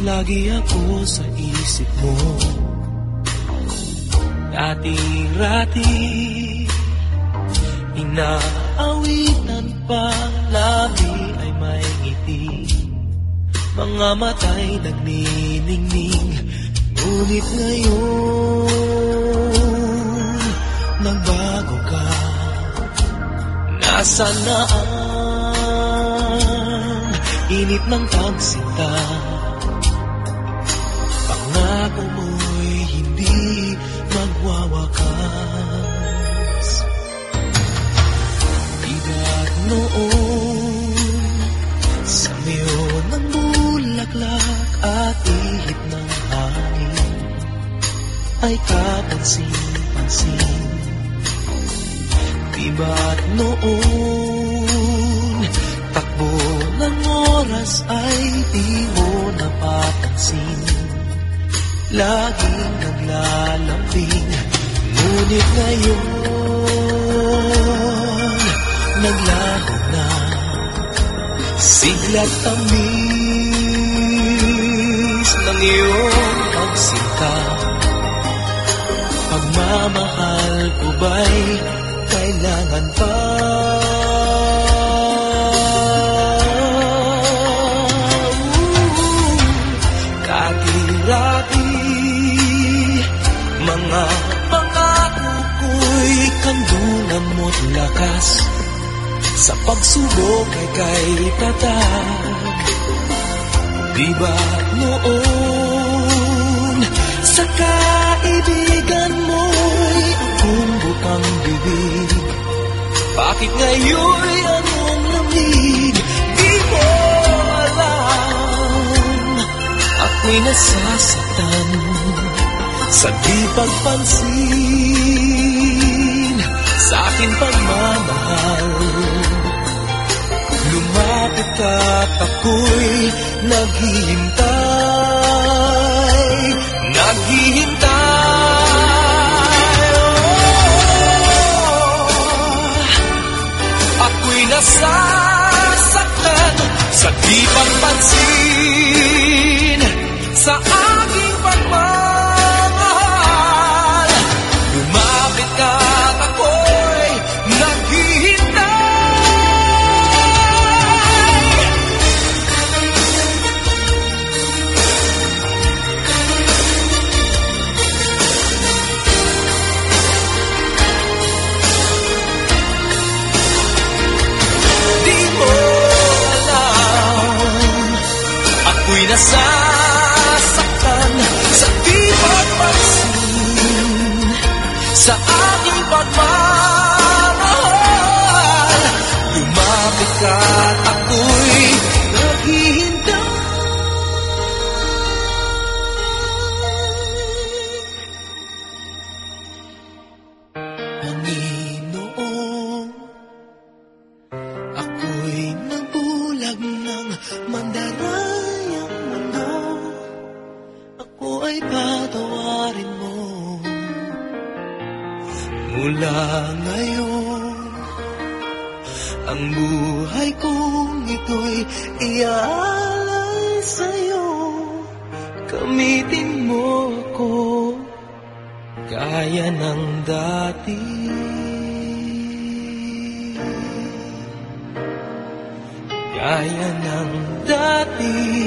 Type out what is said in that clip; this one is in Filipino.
lagi ako sa isip mo. Dati-rati inaawitan pa, labi ay may ngiti, mga mata'y nagniningning. Ngunit ngayon nagbago ka. Nasaan na ang init ng pagsinta? Pangako mo'y hindi magwawakas. Bigat noon sa miyon ng bulaklak at ihip ng hangin ay kapansin-pansin. Diba't noon takbo ng oras ay di mo napapansin, laging naglalambing. Ngunit ngayon naglaho na, sigla't tamis ng iyong pagsinta. Pagmamahal ko ba'y kailangan pa? Dati-rati mga pangako ko'y kandungan mo't lakas, sa pagsubok ay kay tatag. Di ba noon sa kaibigan mo'y akong butang bibig? Bakit ngayon'y anong lamig? Di mo alam, ako'y nasasaktan sa di pagpansin sa aking pagmamahal. Lumapit ka't ako'y naghihintay, naghihintay. Ako'y nasasaktan sa di pagpansin sa aking pagmamahal. Lumapit ka't ako'y naghihintay. Di mo alam, ako'y nasasaktan sa di pagpansin sa aking pagmamahal. Lumapit ka't ako'y naghihintay. Panginoon, ako'y nabulag ng mandarayang mundo. Ako ay patawarin mo. Mula ngayon, ang buhay kong ito'y iaalay sa'yo. Gamitin mo ako gaya ng dati. Gaya ng dati.